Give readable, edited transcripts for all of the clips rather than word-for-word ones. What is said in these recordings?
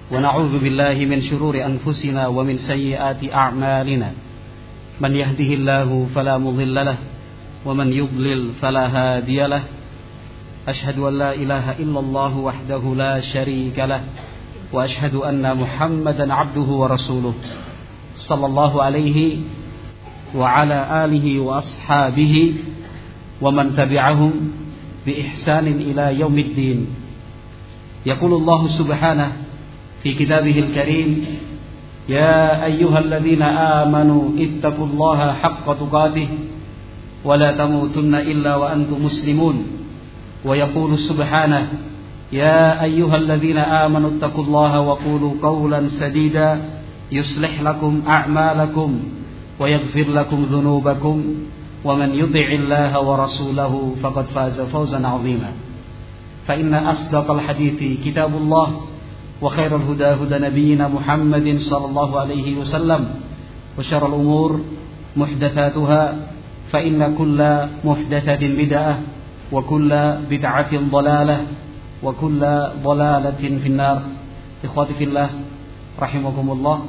ونعوذ بالله من شرور أنفسنا ومن سيئات أعمالنا من يهده الله فلا مضل له ومن يضلل فلا هادي له أشهد أن لا إله إلا الله وحده لا شريك له وأشهد أن محمدا عبده ورسوله صلى الله عليه وعلى آله وأصحابه ومن تبعهم بإحسان إلى يوم الدين. يقول الله سبحانه في كتابه الكريم يا أيها الذين آمنوا اتقوا الله حق تقاته ولا تموتن إلا وأنتم مسلمون. ويقول سبحانه يا أيها الذين آمنوا اتقوا الله وقولوا قولا سديدا يصلح لكم أعمالكم ويغفر لكم ذنوبكم ومن يطع الله ورسوله فقد فاز فوزا عظيما. فإن أصدق الحديث كتاب الله وخير الهدى هدى نبينا محمد صلى الله عليه وسلم وشر الأمور محدثاتها فإن كل محدثة بدعة وكل بدعة ضلالة وكل ضلالة في النار. إخواتي في الله رحمكم الله.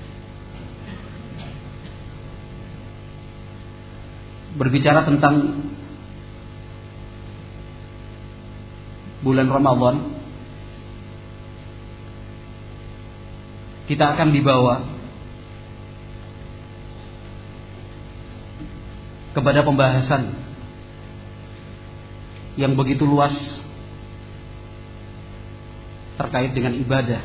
Berbicara tentang bulan Ramadan, kita akan dibawa kepada pembahasan yang begitu luas terkait dengan ibadah.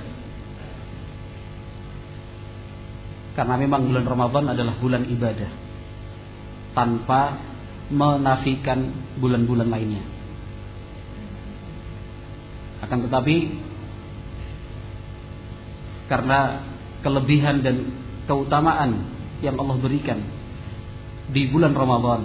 Karena memang bulan Ramadan adalah bulan ibadah, tanpa menafikan bulan-bulan lainnya. Akan tetapi karena kelebihan dan keutamaan yang Allah berikan di bulan Ramadan,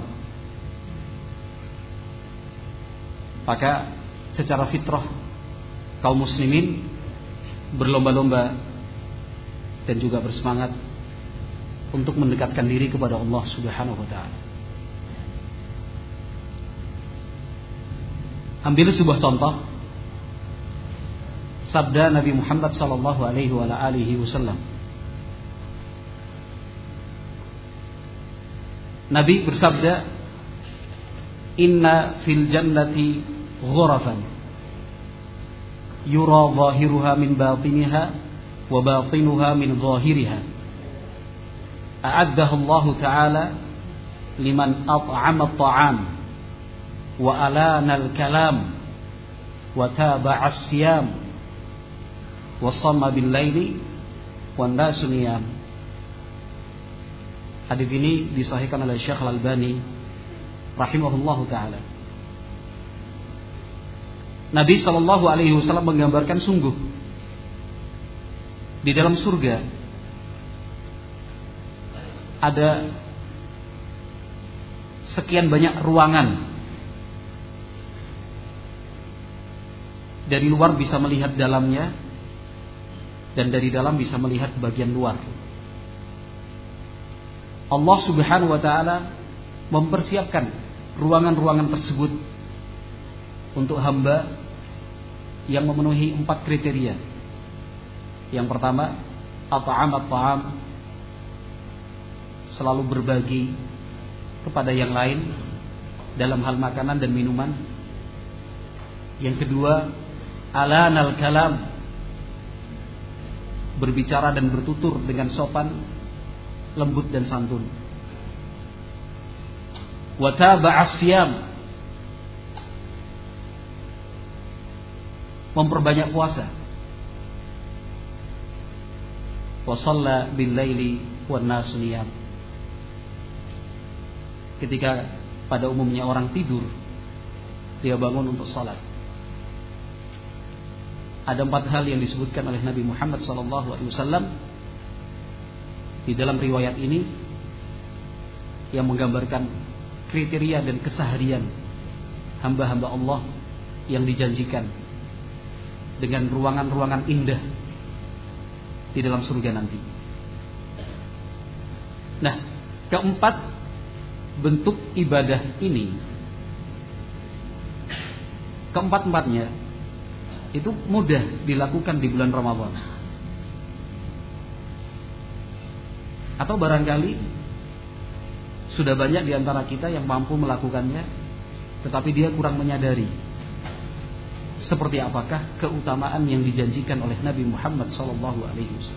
maka secara fitrah kaum muslimin berlomba-lomba dan juga bersemangat untuk mendekatkan diri kepada Allah Subhanahu wa taala. Ambil sebuah contoh sabda Nabi Muhammad sallallahu alaihi wa alihi wasallam. Nabi bersabda, "Inna fil jannati ghurafan yura zahiruha min batiniha wa batinuha min zahiriha. A'addahu Allah Ta'ala liman at'ama at-ta'am wa alana al-kalam wa taba'a as-siyam wa shamma bil-laili wan nasu niyam." Hadis ini disahihkan oleh Syekh Al-Albani rahimahullahu taala. Nabi sallallahu alaihi wasallam menggambarkan sungguh di dalam surga ada sekian banyak ruangan. Dari luar bisa melihat dalamnya, dan dari dalam bisa melihat bagian luar. Allah Subhanahu wa taala mempersiapkan ruangan-ruangan tersebut untuk hamba yang memenuhi 4 kriteria. Yang pertama, at'am at-ta'am, selalu berbagi kepada yang lain dalam hal makanan dan minuman. Yang kedua, alanal kalam, berbicara dan bertutur dengan sopan, lembut dan santun. Wa taba'as siyam, memperbanyak puasa. Wa shalla bil laili wan nasu niyam, ketika pada umumnya orang tidur, dia bangun untuk salat. Ada 4 hal yang disebutkan oleh Nabi Muhammad SAW di dalam riwayat ini yang menggambarkan kriteria dan keseharian hamba-hamba Allah yang dijanjikan dengan ruangan-ruangan indah di dalam surga nanti. Nah, keempat bentuk ibadah ini, keempat-empatnya itu mudah dilakukan di bulan Ramadan. Atau barangkali sudah banyak di antara kita yang mampu melakukannya, tetapi dia kurang menyadari seperti apakah keutamaan yang dijanjikan oleh Nabi Muhammad SAW.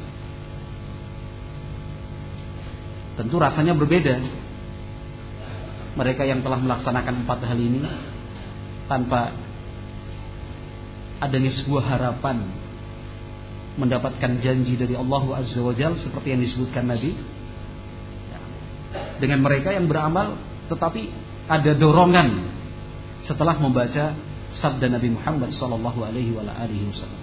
Tentu rasanya berbeda. Mereka yang telah melaksanakan 4 hal ini tanpa adanya sebuah harapan mendapatkan janji dari Allah Azza wa Jalla seperti yang disebutkan Nabi, dengan mereka yang beramal tetapi ada dorongan setelah membaca sabda Nabi Muhammad SAW.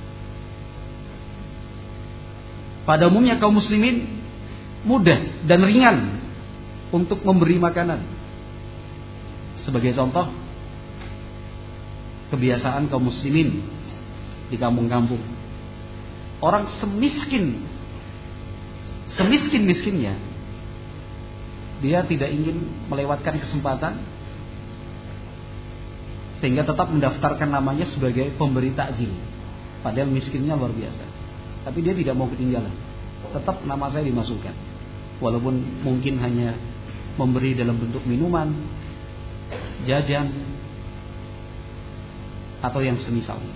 Pada umumnya kaum muslimin mudah dan ringan untuk memberi makanan. Sebagai contoh, kebiasaan kaum muslimin di kampung-kampung, orang semiskin-miskinnya, dia tidak ingin melewatkan kesempatan sehingga tetap mendaftarkan namanya sebagai pemberi takjil. Padahal miskinnya luar biasa, tapi dia tidak mau ketinggalan, tetap nama saya dimasukkan, walaupun mungkin hanya memberi dalam bentuk minuman, jajan, atau yang semisalnya.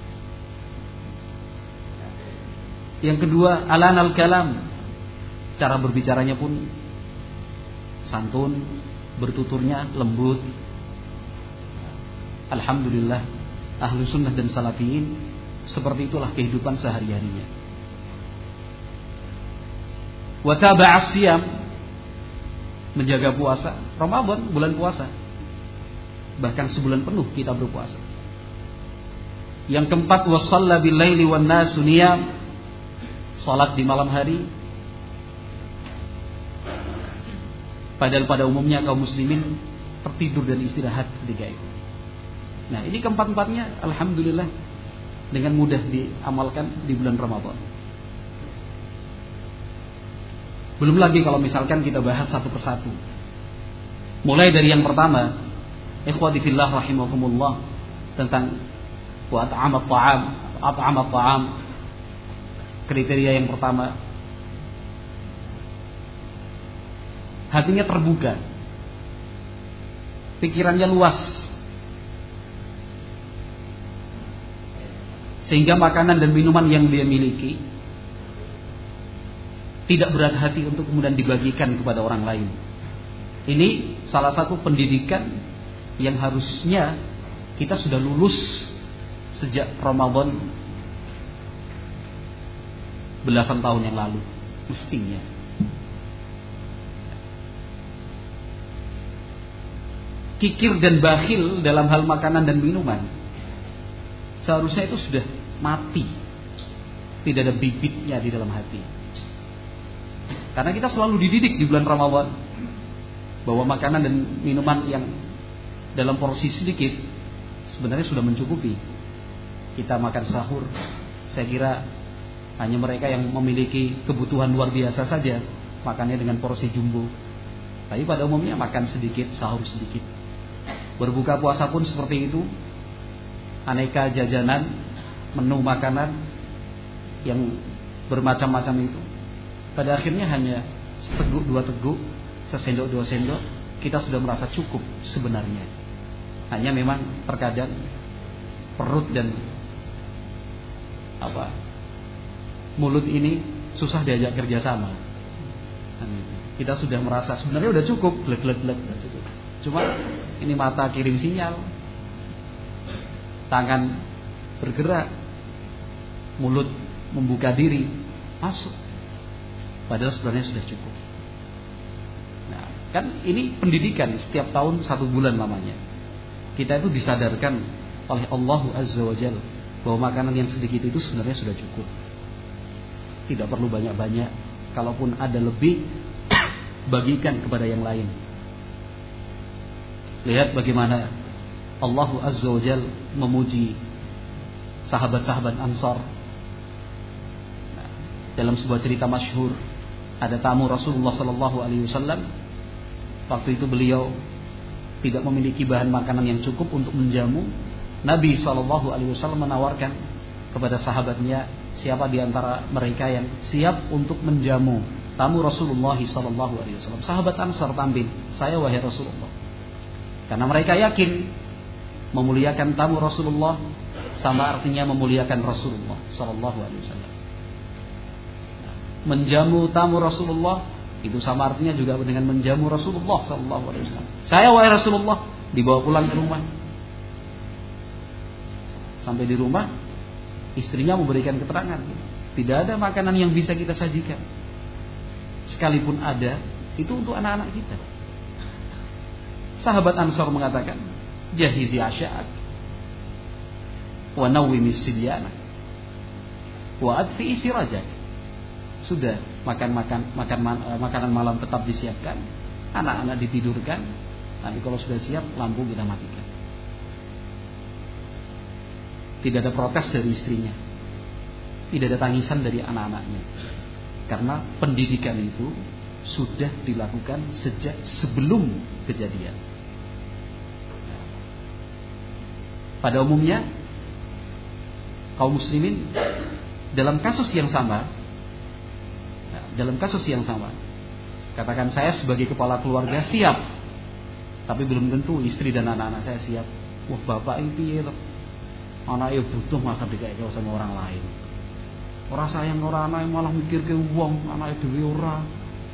Yang kedua, alanal kalam, cara berbicaranya pun santun, bertuturnya lembut. Alhamdulillah, ahlu sunnah dan salafiyin seperti itulah kehidupan sehari-harinya. Wa taba'a siyam, menjaga puasa. Ramadan bulan puasa, bahkan sebulan penuh kita berpuasa. Yang keempat, wa shalla bil laili wan nasu niyam, salat di malam hari. Padahal pada umumnya kaum muslimin tertidur dan istirahat ketika itu. Nah, ini keempat-empatnya alhamdulillah dengan mudah diamalkan di bulan Ramadan. Belum lagi kalau misalkan kita bahas satu persatu. Mulai dari yang pertama, ikhwati fillah rahimakumullah, tentang wa at'amat ta'am. Kriteria yang pertama, hatinya terbuka, pikirannya luas, sehingga makanan dan minuman yang dia miliki tidak berat hati untuk kemudian dibagikan kepada orang lain. Ini salah satu pendidikan yang harusnya kita sudah lulus sejak Ramadan belasan tahun yang lalu, mestinya. Kikir dan bakhil dalam hal makanan dan minuman seharusnya itu sudah mati, tidak ada bibitnya di dalam hati. Karena kita selalu dididik di bulan Ramadan bahwa makanan dan minuman yang dalam porsi sedikit sebenarnya sudah mencukupi. Kita makan sahur, saya kira hanya mereka yang memiliki kebutuhan luar biasa saja makannya dengan porsi jumbo. Tapi pada umumnya makan sedikit, sahur sedikit. Berbuka puasa pun seperti itu. Aneka jajanan, menu makanan yang bermacam-macam itu. Pada akhirnya hanya seteguk, 2 teguk, sesendok, 2 sendok, kita sudah merasa cukup sebenarnya. Hanya memang terkadang perut dan mulut ini susah diajak kerjasama. Kita sudah merasa sebenarnya udah cukup, glek-glek udah cukup. Cuma ini mata kirim sinyal, tangan bergerak, mulut membuka diri, masuk. Padahal sebenarnya sudah cukup. Nah, kan ini pendidikan setiap tahun 1 bulan lamanya. Kita itu disadarkan oleh Allah Azza wa Jalla bahwa makanan yang sedikit itu sebenarnya sudah cukup. Tidak perlu banyak-banyak. Kalaupun ada lebih, bagikan kepada yang lain. Lihat bagaimana Allah Azza wa Jalla memuji sahabat-sahabat Ansar. Nah, dalam sebuah cerita masyhur, ada tamu Rasulullah SAW. Waktu itu beliau tidak memiliki bahan makanan yang cukup untuk menjamu. Nabi SAW menawarkan kepada sahabatnya, siapa di antara mereka yang siap untuk menjamu tamu Rasulullah sallallahu alaihi wasallam. Sahabat Ansar tampil, "Saya wahai Rasulullah." Karena mereka yakin memuliakan tamu Rasulullah sama artinya memuliakan Rasulullah sallallahu alaihi wasallam. Menjamu tamu Rasulullah itu sama artinya juga dengan menjamu Rasulullah sallallahu alaihi wasallam. "Saya wahai Rasulullah," dibawa pulang ke rumah. Sampai di rumah, istrinya memberikan keterangan, tidak ada makanan yang bisa kita sajikan. Sekalipun ada, itu untuk anak-anak kita. Sahabat Ansar mengatakan, "Jahizi asya'ak wa nawwimi sibyana wa adfi sirajak." Sudah, makanan malam tetap disiapkan, anak-anak ditidurkan. Nanti kalau sudah siap, lampu kita matikan. Tidak ada protes dari istrinya, tidak ada tangisan dari anak-anaknya, karena pendidikan itu sudah dilakukan sejak sebelum kejadian. Pada umumnya kaum muslimin dalam kasus yang sama, katakan saya sebagai kepala keluarga siap, tapi belum tentu istri dan anak-anak saya siap. Wah, bapak ini anaknya butuh masa dikasih sama orang lain. Orang sayang orang anak malah mikir ke uang, anaknya dhewe ora.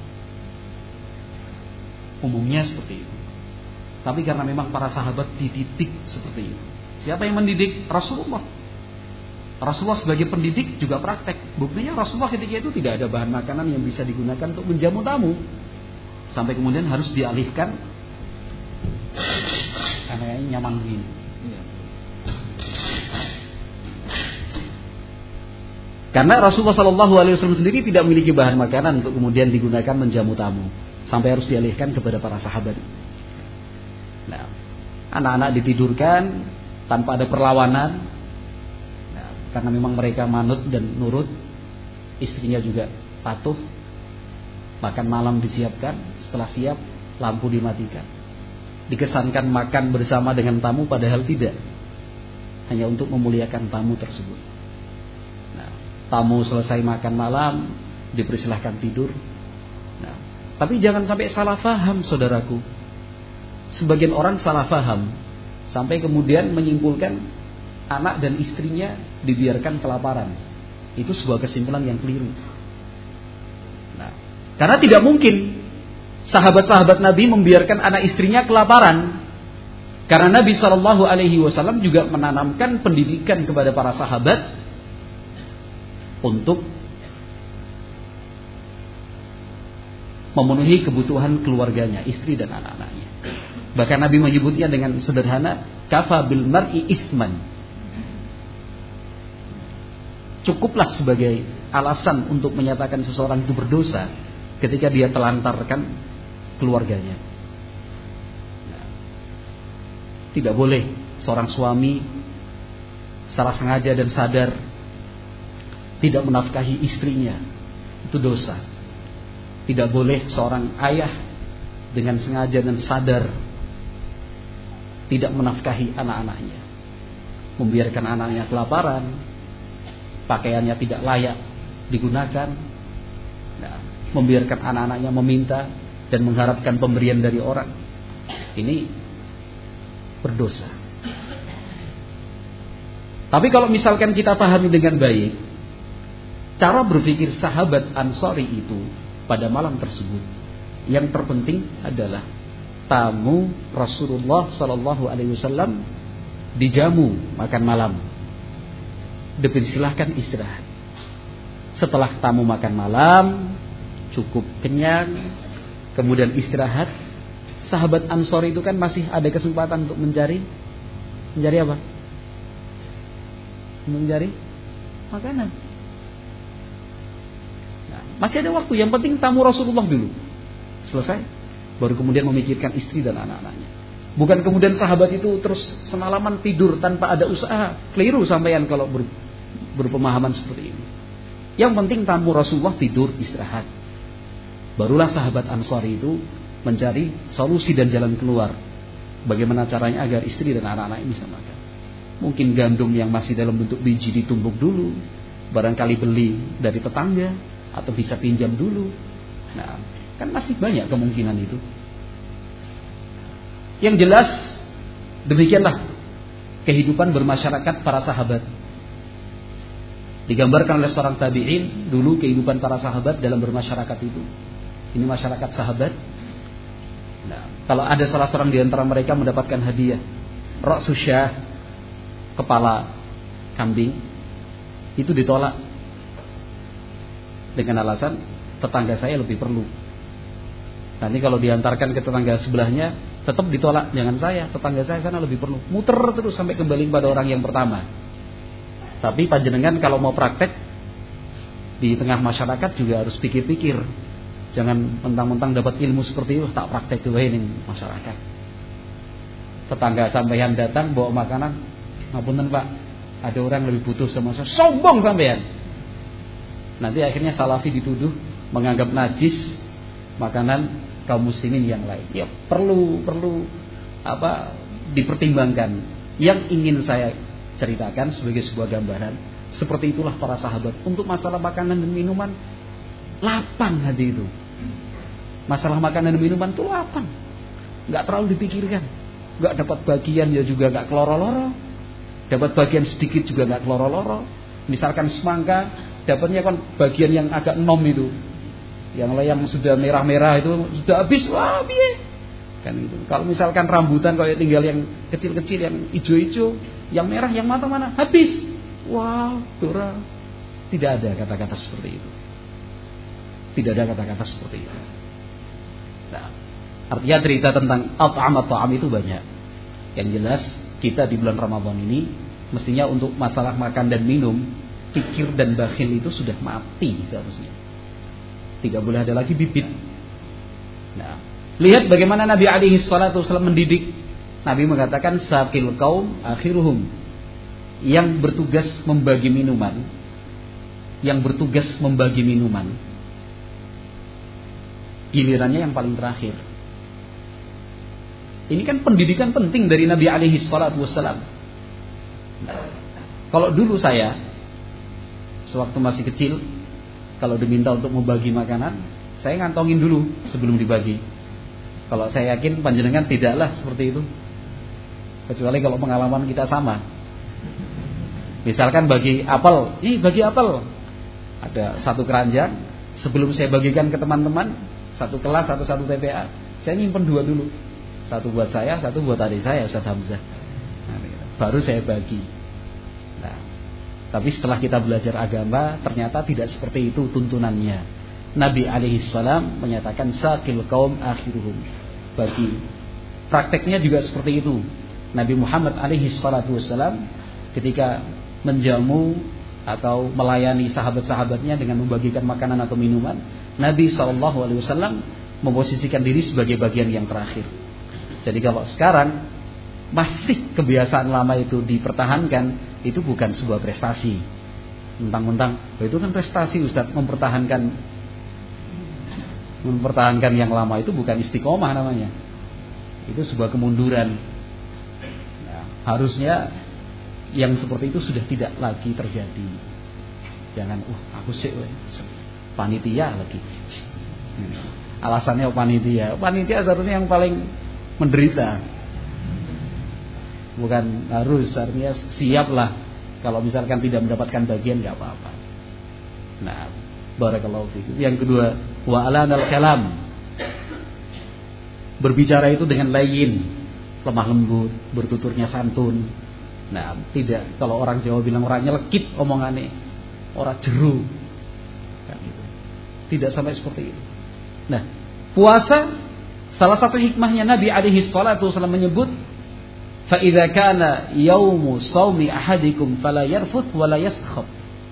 Umumnya seperti itu. Tapi karena memang para sahabat dididik seperti itu. Siapa yang mendidik? Rasulullah. Rasulullah sebagai pendidik juga praktek. Buktinya Rasulullah ketika itu tidak ada bahan makanan yang bisa digunakan untuk menjamu tamu. Sampai kemudian harus dialihkan karena ini nyaman begini. Karena Rasulullah SAW sendiri tidak memiliki bahan makanan untuk kemudian digunakan menjamu tamu, sampai harus dialihkan kepada para sahabat. Nah, anak-anak ditidurkan tanpa ada perlawanan, karena memang mereka manut dan nurut. Istrinya juga patuh. Makan malam disiapkan, setelah siap lampu dimatikan. Dikesankan makan bersama dengan tamu, padahal tidak, hanya untuk memuliakan tamu tersebut. Tamu selesai makan malam, dipersilahkan tidur. Nah, tapi jangan sampai salah faham, saudaraku. Sebagian orang salah faham sampai kemudian menyimpulkan anak dan istrinya dibiarkan kelaparan. Itu sebuah kesimpulan yang keliru. Nah, karena tidak mungkin sahabat-sahabat Nabi membiarkan anak istrinya kelaparan. Karena Nabi SAW juga menanamkan pendidikan kepada para sahabat untuk memenuhi kebutuhan keluarganya, istri dan anak-anaknya. Bahkan Nabi menyebutnya dengan sederhana, kafa bil mar'i isman. Cukuplah sebagai alasan untuk menyatakan seseorang itu berdosa ketika dia telantarkan keluarganya. Tidak boleh seorang suami secara sengaja dan sadar tidak menafkahi istrinya, itu dosa. Tidak boleh seorang ayah dengan sengaja dan sadar tidak menafkahi anak-anaknya, membiarkan anaknya kelaparan, pakaiannya tidak layak digunakan, membiarkan anak-anaknya meminta dan mengharapkan pemberian dari orang. Ini berdosa. Tapi kalau misalkan kita pahami dengan baik cara berpikir sahabat Ansari itu pada malam tersebut, yang terpenting adalah tamu Rasulullah SAW dijamu makan malam, dipersilahkan istirahat. Setelah tamu makan malam cukup kenyang, kemudian istirahat, sahabat Ansari itu kan masih ada kesempatan untuk mencari apa? Mencari makanan. Masih ada waktu, yang penting tamu Rasulullah dulu selesai, baru kemudian memikirkan istri dan anak-anaknya. Bukan kemudian sahabat itu terus semalaman tidur tanpa ada usaha. Keliru sampean kalau berpemahaman seperti ini. Yang penting tamu Rasulullah tidur, istirahat. Barulah sahabat Ansari itu mencari solusi dan jalan keluar. Bagaimana caranya agar istri dan anak-anak bisa makan. Mungkin gandum yang masih dalam bentuk biji ditumbuk dulu, barangkali beli dari tetangga, atau bisa pinjam dulu, Nah, kan masih banyak kemungkinan itu. Yang jelas demikianlah kehidupan bermasyarakat para sahabat. Digambarkan oleh seorang tabi'in dulu kehidupan para sahabat dalam bermasyarakat itu. Ini masyarakat sahabat. Nah, kalau ada salah seorang di antara mereka mendapatkan hadiah ra'su syah, kepala kambing, itu ditolak dengan alasan tetangga saya lebih perlu. Nanti kalau diantarkan ke tetangga sebelahnya tetap ditolak, jangan saya, tetangga saya sana lebih perlu. Muter terus sampai kembali kepada orang yang pertama. Tapi panjenengan kalau mau praktek di tengah masyarakat juga harus pikir-pikir. Jangan mentang-mentang dapat ilmu seperti itu tak praktek juga ini masyarakat. Tetangga sampean datang bawa makanan, ngapunten Pak, ada orang lebih butuh sama saya. Sombong sampean. Nanti akhirnya salafi dituduh menganggap najis makanan kaum muslimin yang lain. Ya perlu dipertimbangkan. Yang ingin saya ceritakan sebagai sebuah gambaran, seperti itulah para sahabat. Untuk masalah makanan dan minuman, lapang hati itu. Masalah makanan dan minuman itu lapang, nggak terlalu dipikirkan. Nggak dapat bagian ya juga nggak keloro-loro, dapat bagian sedikit juga nggak keloro-loro. Misalkan semangka, dapatnya kan bagian yang agak enom itu, yang sudah merah-merah itu sudah habis, wah biye. Kan itu. Kalau misalkan rambutan kalau tinggal yang kecil-kecil, yang hijau-hijau, yang merah, yang matang mana? Habis. Wah, Dora. Tidak ada kata-kata seperti itu. Tidak ada kata-kata seperti itu. Nah, artinya cerita tentang at'am itu banyak. Yang jelas kita di bulan Ramadan ini mestinya untuk masalah makan dan minum, pikir dan bakhil itu sudah mati seharusnya. Tidak boleh ada lagi bibit. Nah, lihat bagaimana Nabi alaihi salatu wasallam mendidik. Nabi mengatakan saqil qaum akhiruhum. Yang bertugas membagi minuman, gilirannya yang paling terakhir. Ini kan pendidikan penting dari Nabi alaihi salatu wasallam. Nah, kalau dulu saya sewaktu masih kecil, kalau diminta untuk membagi makanan, saya ngantongin dulu sebelum dibagi. Kalau saya yakin panjenengan tidaklah seperti itu. Kecuali kalau pengalaman kita sama. Misalkan bagi apel, bagi apel. Ada satu keranjang, sebelum saya bagikan ke teman-teman, satu kelas atau satu TPA, saya nyimpen 2 dulu. Satu buat saya, satu buat adik saya, Ustaz Hamzah. Nah, baru saya bagi. Nah, tapi setelah kita belajar agama, ternyata tidak seperti itu tuntunannya. Nabi alaihi salam menyatakan saqil qaum akhiruhum. Bagi prakteknya juga seperti itu. Nabi Muhammad alaihi salatu wasallam ketika menjamu atau melayani sahabat-sahabatnya dengan membagikan makanan atau minuman, Nabi SAW memposisikan diri sebagai bagian yang terakhir. Jadi kalau sekarang masih kebiasaan lama itu dipertahankan, itu bukan sebuah prestasi. Mentang-mentang itu kan prestasi Ustaz, mempertahankan yang lama itu bukan istiqomah namanya. Itu sebuah kemunduran. Nah, harusnya yang seperti itu sudah tidak lagi terjadi. Jangan, aku sih panitia lagi. Alasannya panitia seharusnya yang paling menderita. Bukan harus, artinya siaplah kalau misalkan tidak mendapatkan bagian, nggak apa-apa. Nah, barakallahu fikum. Yang kedua, wa alanal kalam. Berbicara itu dengan layin, lemah lembut, bertuturnya santun. Nah, tidak, kalau orang Jawa bilang orangnya lekit omongannya, orang jeru. Kan gitu. Tidak sampai seperti itu. Nah, puasa salah satu hikmahnya Nabi alaihi salatu wasallam menyebut fa idza kana yaumu shaumi ahadikum fala yarfuth wala yaskhab.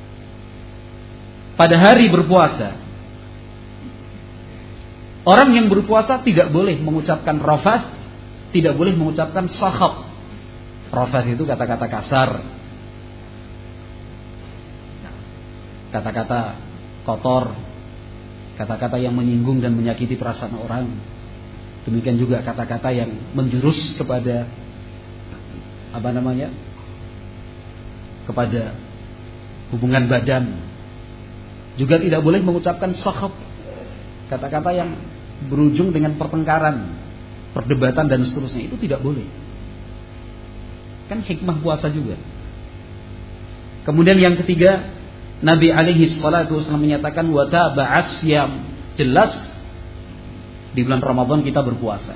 Pada hari berpuasa, orang yang berpuasa tidak boleh mengucapkan rafath, tidak boleh mengucapkan sakhab. Rafath itu kata-kata kasar, kata-kata kotor, kata-kata yang menyinggung dan menyakiti perasaan orang. Demikian juga kata-kata yang menjurus kepada kepada hubungan badan. Juga tidak boleh mengucapkan sakhab. kata-kata yang berujung dengan pertengkaran, perdebatan dan seterusnya, itu tidak boleh. Kan hikmah puasa juga. Kemudian yang ketiga, Nabi alaihi salatu wasallam menyatakan wa taba'as siyam. Jelas di bulan Ramadan kita berpuasa.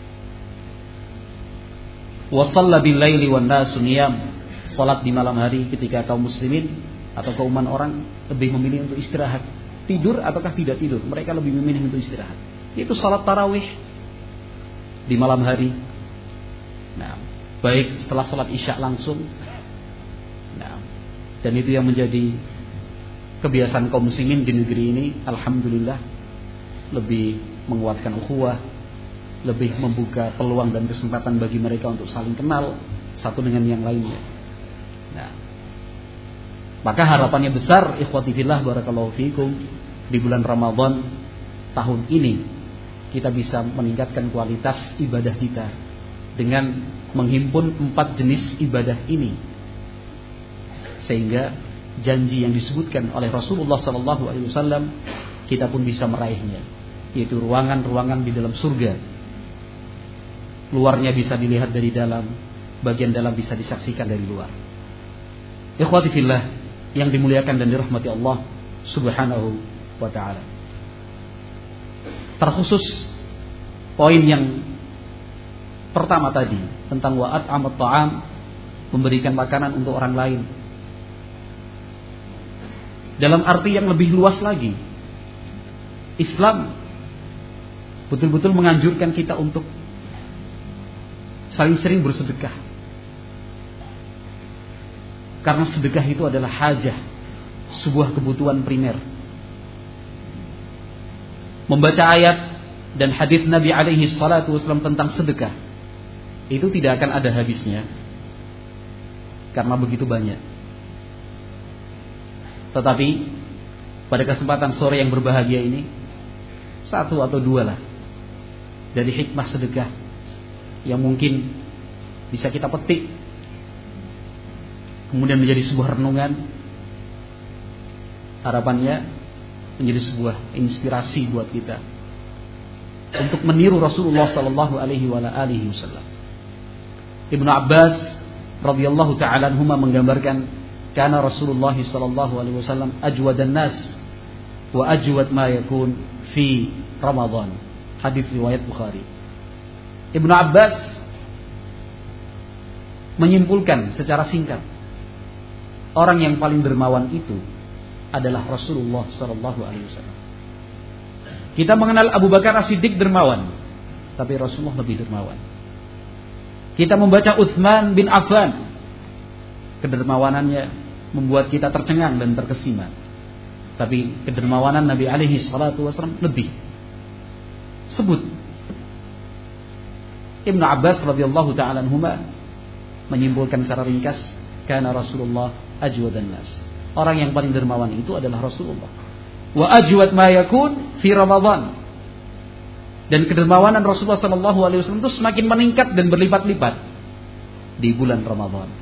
Wa shalla bil laili wan nasu niyam. Salat di malam hari ketika kaum muslimin atau kauman orang lebih memilih untuk istirahat. Tidur ataukah tidak tidur, mereka lebih memilih untuk istirahat. Itu salat tarawih di malam hari. Nah, baik setelah salat Isya langsung. Nah, dan itu yang menjadi kebiasaan kaum muslimin di negeri ini, alhamdulillah, lebih menguatkan ukhuwah, lebih membuka peluang dan kesempatan bagi mereka untuk saling kenal satu dengan yang lainnya. Nah, maka harapannya besar, ikhwati fillah barakallahu fikum, di bulan Ramadan tahun ini kita bisa meningkatkan kualitas ibadah kita dengan menghimpun 4 jenis ibadah ini, sehingga janji yang disebutkan oleh Rasulullah SAW kita pun bisa meraihnya, yaitu ruangan-ruangan di dalam surga. Luarnya bisa dilihat dari dalam, bagian dalam bisa disaksikan dari luar. Ikhwati fillah yang dimuliakan dan dirahmati Allah Subhanahu wa ta'ala. Terkhusus poin yang pertama tadi tentang wa'at amat ta'am, memberikan makanan untuk orang lain. Dalam arti yang lebih luas lagi, Islam betul-betul menganjurkan kita untuk saling sering bersedekah. Karena sedekah itu adalah hajah, sebuah kebutuhan primer. Membaca ayat dan hadis Nabi alaihi salatu wasallam tentang sedekah itu tidak akan ada habisnya, karena begitu banyak. Tetapi pada kesempatan sore yang berbahagia ini, 1 atau 2 lah dari hikmah sedekah yang mungkin bisa kita petik, kemudian menjadi sebuah renungan, harapannya menjadi sebuah inspirasi buat kita untuk meniru Rasulullah sallallahu alaihi wasallam. Ibnu Abbas radhiyallahu ta'ala anhuma menggambarkan, kana Rasulullah sallallahu alaihi wasallam ajwadan nas wa ajwad ma yakun fi Ramadan. Hadis riwayat Bukhari. Ibnu Abbas menyimpulkan secara singkat, orang yang paling dermawan itu adalah Rasulullah sallallahu alaihi wasallam. Kita mengenal Abu Bakar As-Siddiq dermawan, tapi Rasulullah lebih dermawan. Kita membaca Utsman bin Affan, kedermawanannya membuat kita tercengang dan terkesima. Tapi kedermawanan Nabi alaihi salatu wasallam lebih. Sebut Ibnu Abbas radhiyallahu ta'ala anhuma menyimpulkan secara ringkas, kana Rasulullah ajwadan nas. Orang yang paling dermawan itu adalah Rasulullah. Wa ajwad ma yakun fi Ramadan. Dan kedermawanan Rasulullah sallallahu alaihi wasallam itu semakin meningkat dan berlipat-lipat di bulan Ramadan.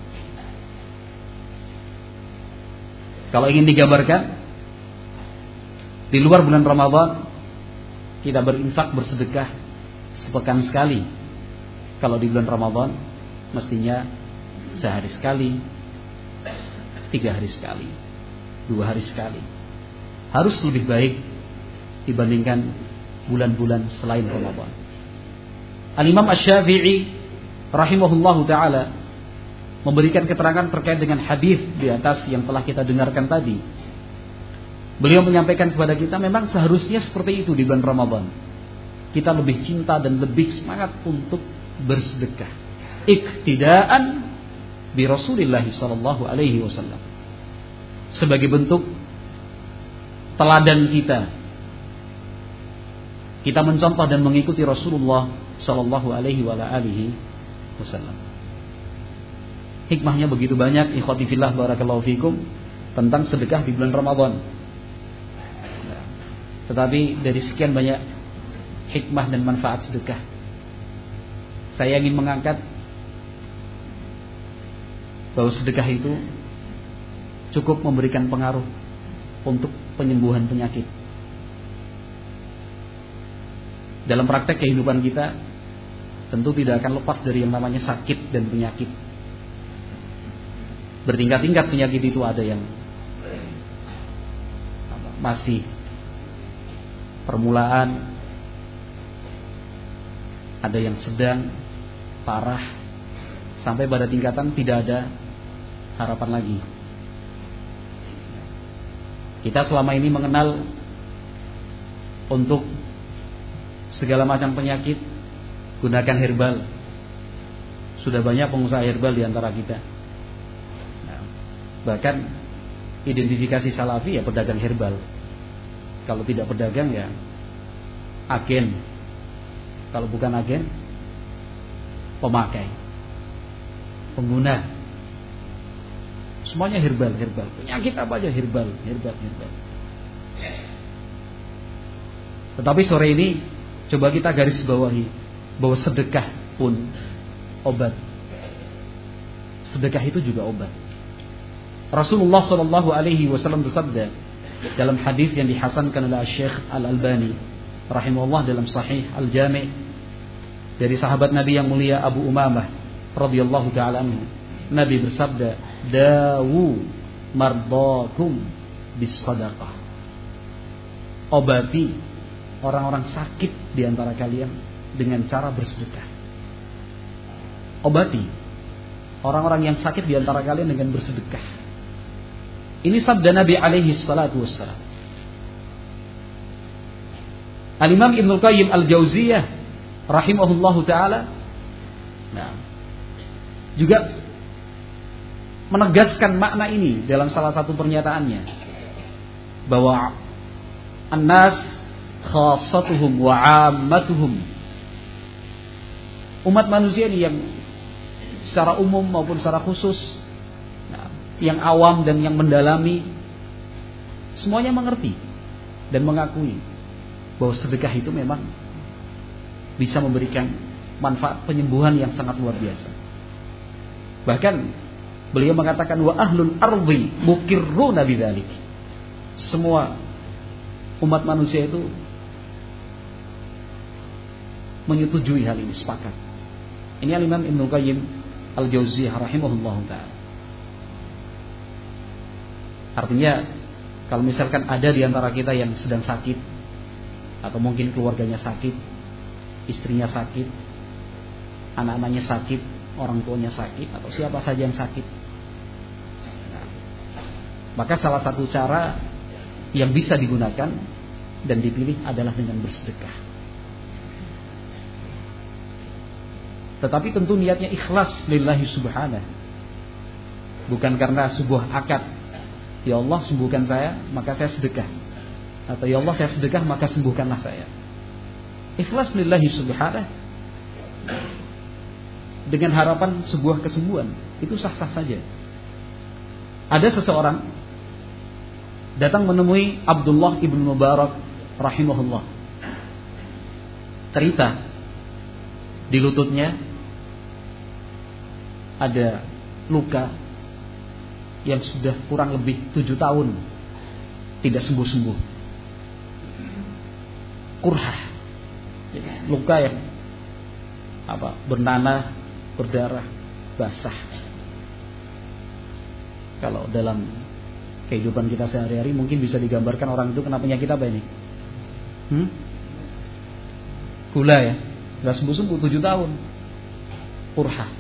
Kalau ingin digambarkan, di luar bulan Ramadan kita berinfak, bersedekah sepekan sekali. Kalau di bulan Ramadan mestinya sehari sekali, 3 hari sekali, 2 hari sekali. Harus lebih baik dibandingkan bulan-bulan selain Ramadan. Al-Imam Asy-Syafi'i rahimahullahu ta'ala memberikan keterangan terkait dengan hadis di atas yang telah kita dengarkan tadi. Beliau menyampaikan kepada kita, memang seharusnya seperti itu di bulan Ramadan. Kita lebih cinta dan lebih semangat untuk bersedekah, iktidaan bi Rasulillah sallallahu alaihi wasallam, sebagai bentuk teladan kita mencontoh dan mengikuti Rasulullah sallallahu alaihi wasallam. Hikmahnya begitu banyak, ikhwati fillah barakallahu fikum, tentang sedekah di bulan Ramadan. Tetapi dari sekian banyak hikmah dan manfaat sedekah, saya ingin mengangkat bahwa sedekah itu cukup memberikan pengaruh untuk penyembuhan penyakit. dalam praktek kehidupan kita tentu tidak akan lepas dari yang namanya sakit dan penyakit. Bertingkat-tingkat penyakit itu, ada yang masih permulaan, ada yang sedang, parah, sampai pada tingkatan tidak ada harapan lagi. Kita selama ini mengenal untuk segala macam penyakit gunakan herbal. Sudah banyak pengusaha herbal di antara kita. Nah, bahkan identifikasi salafi ya pedagang herbal. Kalau tidak pedagang ya agen. Kalau bukan agen, pemakai, pengguna. Semuanya herbal. Penyakit apa aja herbal. Tetapi sore ini coba kita garis bawahi bahwa sedekah pun obat. Sedekah itu juga obat. Rasulullah SAW bersabda dalam hadis yang dihasankan oleh Syekh Al-Albani rahimahullah dalam Sahih Al-Jami' dari sahabat Nabi yang mulia Abu Umamah radhiyallahu taala anhu. Nabi bersabda, "Dawu mardakum bis sadaqah." Obati orang-orang sakit di antara kalian dengan cara bersedekah. Obati orang-orang yang sakit di antara kalian dengan bersedekah. Ini sabda Nabi alaihi salatu wassalam. Al-Imam Ibnu Qayyim Al-Jauziyah rahimahullahu taala juga menegaskan makna ini dalam salah satu pernyataannya, bahwa an-nas khassatuhum wa 'ammatuhum, umat manusia ini yang secara umum maupun secara khusus, yang awam dan yang mendalami, semuanya mengerti dan mengakui bahwa sedekah itu memang bisa memberikan manfaat penyembuhan yang sangat luar biasa. Bahkan beliau mengatakan wa ahlul ardi muqirruna bidzalik. Semua umat manusia itu menyetujui hal ini, sepakat. Ini Al-Imam Ibnu Qayyim Al-Jauziyah rahimahullahu taala. Artinya kalau misalkan ada di antara kita yang sedang sakit, atau mungkin keluarganya sakit, istrinya sakit, anak-anaknya sakit, orang tuanya sakit, atau siapa saja yang sakit, maka salah satu cara yang bisa digunakan dan dipilih adalah dengan bersedekah. Tetapi tentu niatnya ikhlas lillahi subhanahu, bukan karena sebuah akad, ya Allah sembuhkan saya maka saya sedekah, atau ya Allah saya sedekah maka sembuhkanlah saya. Ikhlas lillahi subhanahu dengan harapan sebuah kesembuhan, itu sah-sah saja. Ada seseorang datang menemui Abdullah ibn Mubarak rahimahullah. Cerita di lututnya ada luka yang sudah kurang lebih 7 tahun tidak sembuh-sembuh. Kurhah, luka yang bernanah, berdarah, basah. Kalau dalam kehidupan kita sehari-hari mungkin bisa digambarkan orang itu kena penyakit apa ini? Gula ya, nggak sembuh-sembuh 7 tahun. Kurhah.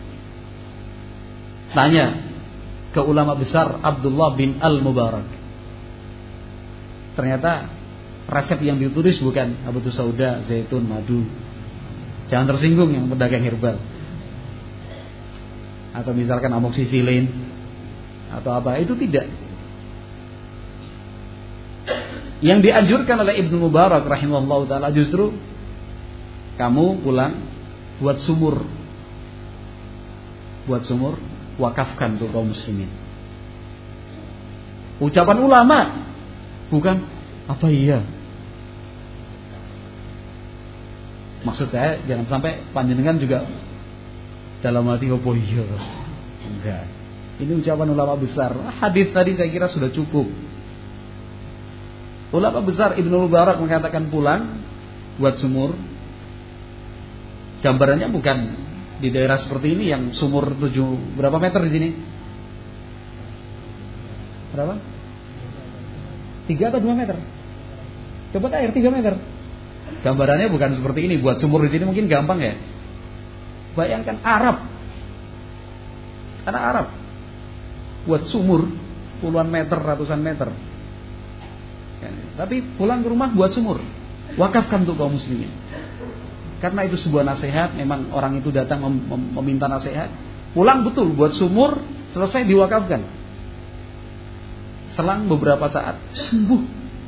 Tanya ke ulama besar Abdullah bin Al-Mubarak. Ternyata resep yang ditulis bukan habatus sauda, zaitun, madu. Jangan tersinggung yang pedagang herbal. Atau misalkan amoksisilin atau apa, itu tidak. Yang dianjurkan oleh Ibnu Mubarak rahimahullah taala justru kamu pulang buat sumur, wakafkan untuk kaum muslimin. Ucapan ulama, bukan apa iya. Maksud saya jangan sampai panjenengan juga dalam hati oh iya. Enggak. Ini ucapan ulama besar. Hadis tadi saya kira sudah cukup. Ulama besar Ibnu Mubarak mengatakan pulang buat sumur, Gambarannya bukan di daerah seperti ini yang sumur berapa meter di sini? Berapa? 3 atau 2 meter? Coba air 3 meter. Gambarannya bukan seperti ini. Buat sumur di sini mungkin gampang ya. Bayangkan Arab. Karena Arab buat sumur puluhan meter, ratusan meter. Ya, tapi pulang ke rumah buat sumur. Wakafkan untuk kaum muslimin. Karena itu sebuah nasihat. Memang orang itu datang meminta nasihat. Pulang betul buat sumur, selesai diwakafkan. Selang beberapa saat sembuh.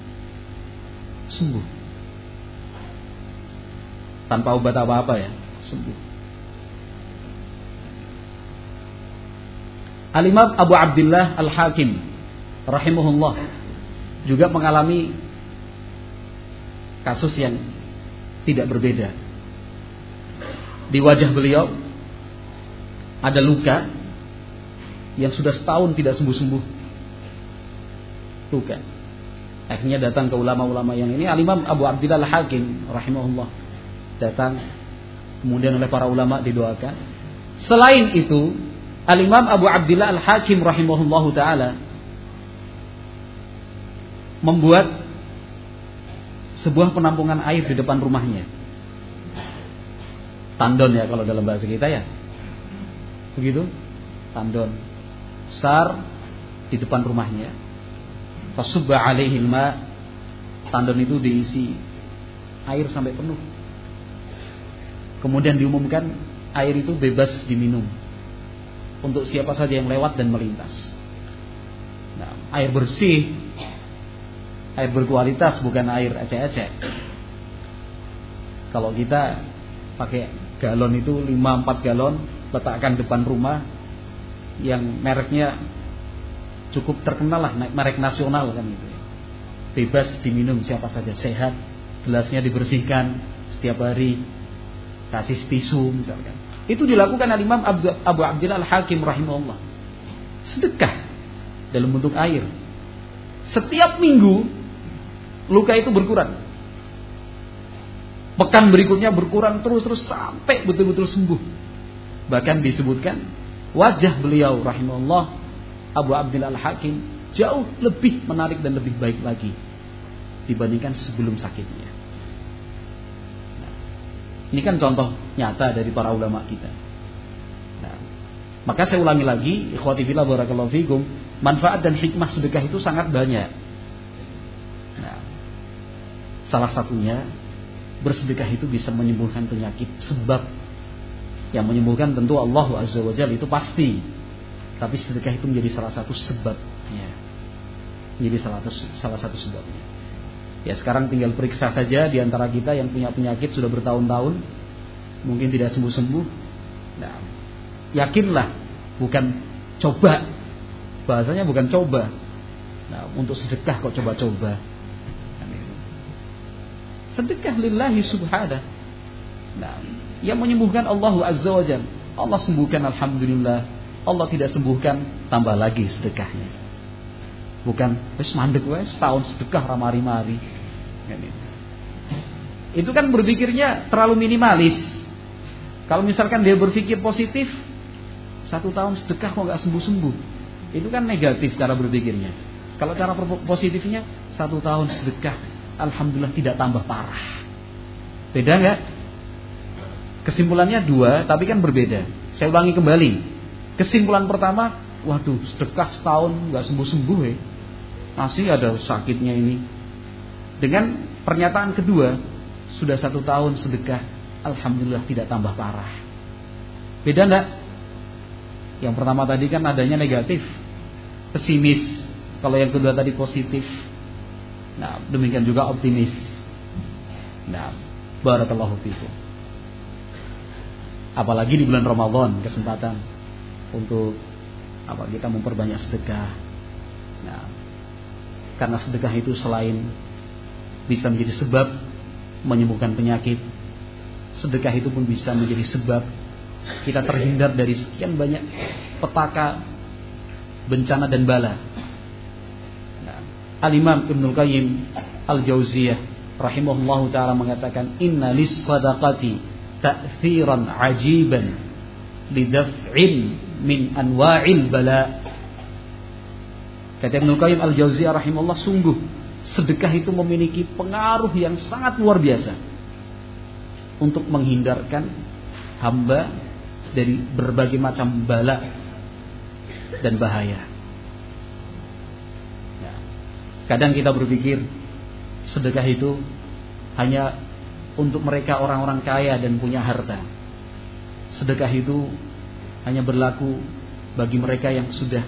Tanpa obat apa-apa ya, sembuh. Al-Imam Abu Abdillah Al-Hakim rahimahullah juga mengalami kasus yang tidak berbeda. Di wajah beliau ada luka yang sudah setahun tidak sembuh-sembuh. Luka. Akhirnya datang ke ulama-ulama yang ini. Al-Imam Abu Abdillah Al-Hakim rahimahullah datang, kemudian oleh para ulama didoakan. Selain itu, Al-Imam Abu Abdillah Al-Hakim rahimahullahu ta'ala membuat sebuah penampungan air di depan rumahnya. Tandon ya kalau dalam bahasa kita ya. Begitu? Tandon besar di depan rumahnya. Fasubba alaihil ma. Tandon itu diisi air sampai penuh. Kemudian diumumkan air itu bebas diminum untuk siapa saja yang lewat dan melintas. Nah, air bersih, air berkualitas, bukan air ecek-ecek. Kalau kita pakai galon itu 5-4 galon, letakkan depan rumah yang mereknya cukup terkenal lah, merek nasional kan gitu. Bebas diminum siapa saja, sehat, gelasnya dibersihkan setiap hari, kasih tisu misalkan. Itu dilakukan Al-Imam Abu Abdillah Al-Hakim rahimahullah. Sedekah dalam bentuk air. Setiap minggu luka itu berkurang. Pekan berikutnya berkurang terus sampai betul-betul sembuh. Bahkan disebutkan wajah beliau rahimahullah Abu Abdillah Al-Hakim jauh lebih menarik dan lebih baik lagi dibandingkan sebelum sakitnya. Ini kan contoh nyata dari para ulama kita. Nah, maka saya ulangi lagi, ikhwati fillah barakallahu fikum, manfaat dan hikmah sedekah itu sangat banyak. Nah, salah satunya bersedekah itu bisa menyembuhkan penyakit. Sebab yang menyembuhkan tentu Allah Azza wa Jalla itu pasti. Tapi sedekah itu menjadi salah satu sebabnya. Menjadi salah satu sebabnya. Ya sekarang tinggal periksa saja di antara kita yang punya penyakit sudah bertahun-tahun, mungkin tidak sembuh-sembuh. Nah, yakinlah bukan coba. Bahasanya bukan coba. Nah, untuk sedekah kok coba-coba. Sedekah lillahi subhanahu. Nah, yang menyembuhkan Allah Azza wa Jalla. Allah sembuhkan alhamdulillah. Allah tidak sembuhkan, tambah lagi sedekahnya. Bukan wis mandek wis setahun sedekah ramari-mari. Itu kan berpikirnya terlalu minimalis. Kalau misalkan dia berpikir positif, 1 tahun sedekah kok gak sembuh-sembuh, itu kan negatif cara berpikirnya. Kalau cara positifnya 1 tahun sedekah, alhamdulillah tidak tambah parah. Beda gak? Kesimpulannya 2, tapi kan berbeda. Saya ulangi kembali. Kesimpulan pertama, waduh sedekah setahun gak sembuh-sembuh ya, masih ada sakitnya ini. Dengan pernyataan kedua, sudah 1 tahun sedekah, alhamdulillah tidak tambah parah. Beda enggak? Yang pertama tadi kan adanya negatif, pesimis. Kalau yang kedua tadi positif. Nah, demikian juga optimis. Nah, barakallahu fikum. Apalagi di bulan Ramadan, kesempatan untuk kita memperbanyak sedekah. Nah, karena sedekah itu selain bisa menjadi sebab menyembuhkan penyakit, sedekah itu pun bisa menjadi sebab kita terhindar dari sekian banyak petaka, bencana dan bala. Nah, Al-Imam Ibnul Qayyim Al-Jauziyah rahimahullahu ta'ala mengatakan, inna lis-sadaqati ta'thiran ajiban lidaf'in min anwa'il bala. Kata Ibnu Qayyim Al-Jauziyah rahimahullah, sungguh sedekah itu memiliki pengaruh yang sangat luar biasa untuk menghindarkan hamba dari berbagai macam bala dan bahaya. Ya. Kadang kita berpikir sedekah itu hanya untuk mereka orang-orang kaya dan punya harta. Sedekah itu hanya berlaku bagi mereka yang sudah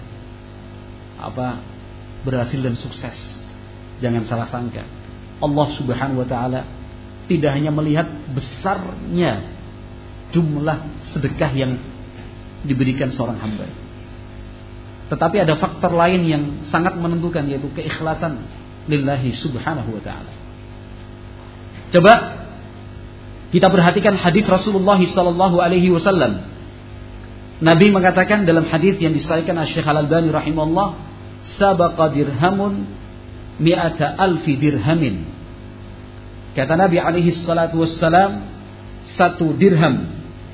berhasil dan sukses. Jangan salah sangka, Allah Subhanahu wa taala tidak hanya melihat besarnya jumlah sedekah yang diberikan seorang hamba, tetapi ada faktor lain yang sangat menentukan, yaitu keikhlasan lillahi subhanahu wa ta'ala. Coba kita perhatikan hadis Rasulullah sallallahu alaihi wasallam. Nabi mengatakan dalam hadis yang disahihkan Syekh Al-Albani rahimahullah, sabaqa dirhamun mi'ata alfi dirhamin. Kata Nabi alaihi salatu wassalam, satu dirham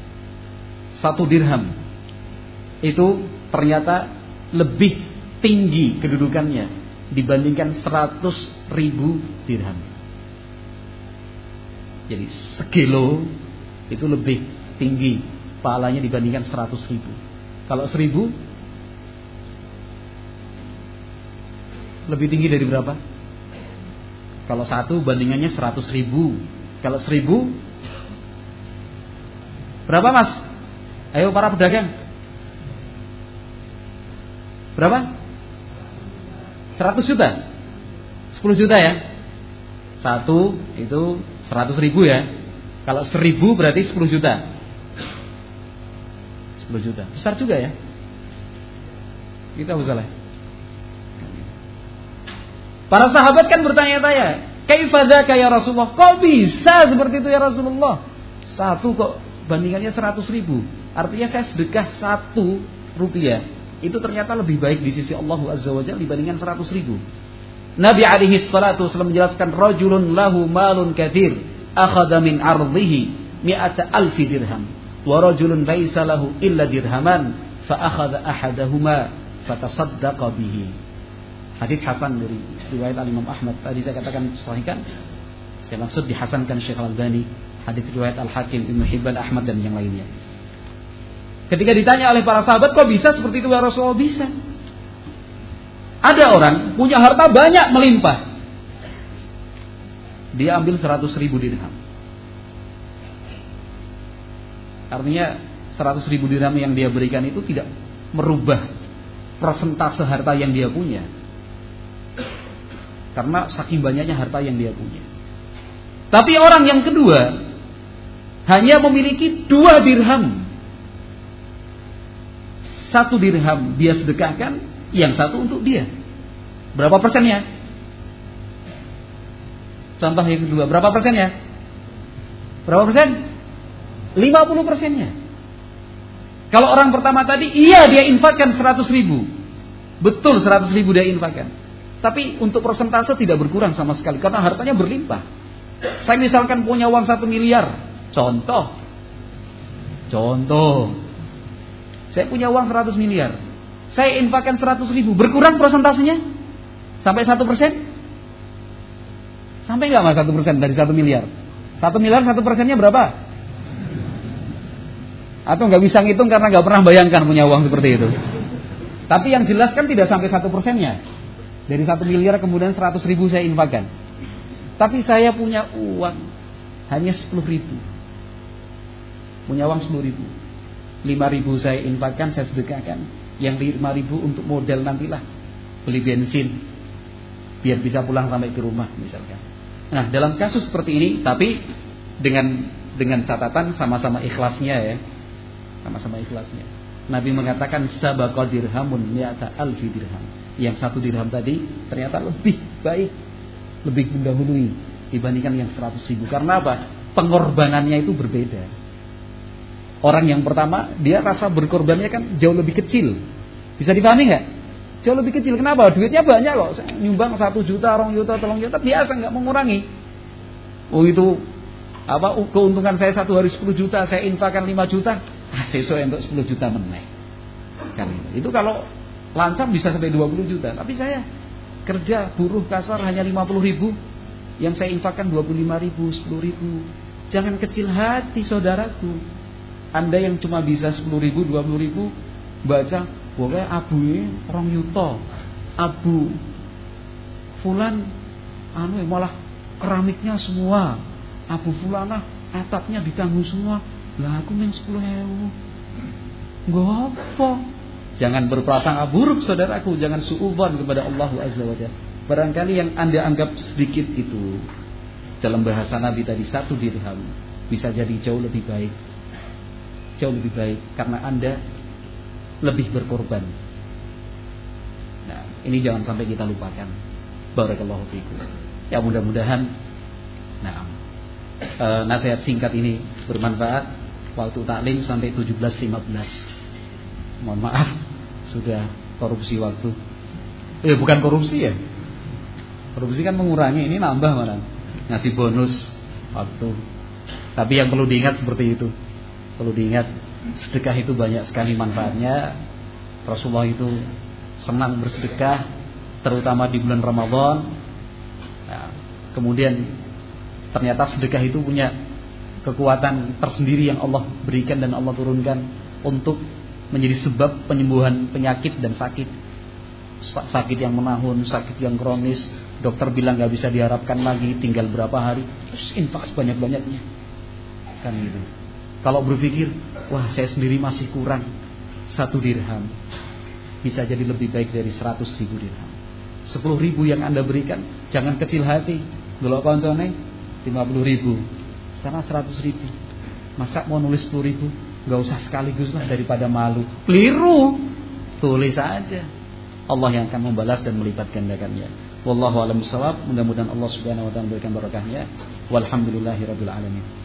itu ternyata lebih tinggi kedudukannya dibandingkan 100.000 dirham. Jadi sekilo itu lebih tinggi pahalanya dibandingkan 100.000. Kalau 1.000 lebih tinggi dari berapa? Kalau 1 bandingannya 100.000. Kalau 1.000 berapa, Mas? Ayo para pedagang. Berapa? 100 juta. 10 juta ya. 1 itu 100.000 ya. Kalau 1.000 berarti 10 juta. 10 juta. Besar juga ya. Kita usah. Para sahabat kan bertanya-tanya, "Kaifa dzaka ya Rasulullah?" Kok bisa seperti itu ya Rasulullah? 1 kok bandingannya 100.000. Artinya saya sedekah 1 rupiah itu ternyata lebih baik di sisi Allah Azza wa Jalla dibandingkan 100.000. Nabi alaihi salatu wasallam menjelaskan, rajulun lahu malun katsir akhadha min ardhihi mi'ata alfi dirham wa rajulun laisa lahu illa dirhaman fa akhadha ahadahuma fatasaddaqa bihi. Hadis hasan dari riwayat Imam Ahmad. Tadi saya katakan sahihkan, saya maksud dihasankan Syekh Al-Albani. Hadis riwayat Al-Hakim, Ibnu Hibban, Ahmad dan yang lainnya. Ketika ditanya oleh para sahabat, kok bisa seperti itu ya Rasulullah? Bisa. Ada orang punya harta banyak melimpah, dia ambil 100.000 dirham. Artinya 100.000 dirham yang dia berikan itu tidak merubah persentase harta yang dia punya, karena saking banyaknya harta yang dia punya. Tapi orang yang kedua hanya memiliki 2 dirham. 1 dirham dia sedekahkan, yang 1 untuk dia. Berapa persennya? Contoh yang kedua, berapa persennya? Berapa persen? 50 persennya. Kalau orang pertama tadi, iya dia infakkan 100.000. Betul 100.000 dia infakkan. Tapi untuk persentase tidak berkurang sama sekali, karena hartanya berlimpah. Saya misalkan punya uang 1 miliar. Contoh. Saya punya uang 100 miliar. Saya infakkan 100.000. Berkurang persentasenya? Sampai 1%? Sampai nggak mas 1% dari 1 miliar? 1 miliar 1%-nya berapa? Atau nggak bisa ngitung karena nggak pernah bayangkan punya uang seperti itu. Tapi yang jelas kan tidak sampai 1%-nya. Dari 1 miliar kemudian 100.000 saya infakkan. Tapi saya punya uang hanya 10.000. Punya uang 10.000. 5.000 saya infakkan, saya sedekahkan. Yang 5.000 untuk modal nantilah beli bensin biar bisa pulang sampai ke rumah misalkan. Nah, dalam kasus seperti ini, tapi dengan catatan sama-sama ikhlasnya ya. Sama-sama ikhlasnya. Nabi mengatakan sabaqa dirhamun mi'ata alfi dirham. Yang 1 dirham tadi ternyata lebih baik, lebih mendahului dibandingkan yang 100.000. Karena apa? Pengorbanannya itu berbeda. Orang yang pertama, dia rasa berkorbannya kan jauh lebih kecil. Bisa dipahami nggak? Jauh lebih kecil. Kenapa? Duitnya banyak kok. Nyumbang 1 juta, 2 juta, 3 juta, biasa, nggak mengurangi. Oh itu Keuntungan saya satu hari 10 juta, saya infakkan 5 juta, sesuk untuk 10 juta meneh. Kan itu kalau lancar bisa sampai 20 juta. Tapi saya kerja buruh kasar hanya 50 ribu, yang saya infakkan 25 ribu, 10 ribu. Jangan kecil hati saudaraku. Anda yang cuma bisa 10 ribu, 20 ribu, baca pokoknya abu orang yuto, abu fulan malah keramiknya semua, abu fulanah atapnya ditanggung semua. Lah aku main 10.000. Ngopo? Jangan berprasangka buruk saudaraku, jangan suudzon kepada Allah Azza wa Jalla. Barangkali yang Anda anggap sedikit itu, dalam bahasa Nabi tadi 1 dirham, bisa jadi jauh lebih baik. Jauh lebih baik karena Anda lebih berkorban. Nah, ini jangan sampai kita lupakan. Barakallahu fiikum. Ya mudah-mudahan nasihat singkat ini bermanfaat. Waktu taklim sampai 17.15. Mohon maaf sudah korupsi waktu. Bukan korupsi ya. Korupsi kan mengurangi, ini nambah malah. Ngasih bonus waktu. Tapi yang perlu diingat seperti itu. Perlu diingat, sedekah itu banyak sekali manfaatnya. Rasulullah itu senang bersedekah, terutama di bulan Ramadan. Nah, kemudian ternyata sedekah itu punya kekuatan tersendiri yang Allah berikan dan Allah turunkan untuk menjadi sebab penyembuhan penyakit dan sakit. Sakit yang menahun, sakit yang kronis, dokter bilang gak bisa diharapkan lagi, tinggal berapa hari, terus infak sebanyak-banyaknya. Kan gitu. Kalau berpikir, wah saya sendiri masih kurang 1 dirham, bisa jadi lebih baik dari 100.000 dirham. 10.000 yang Anda berikan, jangan kecil hati. Dulu koncone 50.000, sekarang 100.000. Masa mau nulis 10.000? Gak usah sekaligus lah daripada malu. Keliru, tulis aja. Allah yang akan membalas dan melipat gandakannya. Wallahu a'lam bishawab. Mudah-mudahan Allah Subhanahu wa taala memberikan barakahnya. Walhamdulillahirabbil alamin.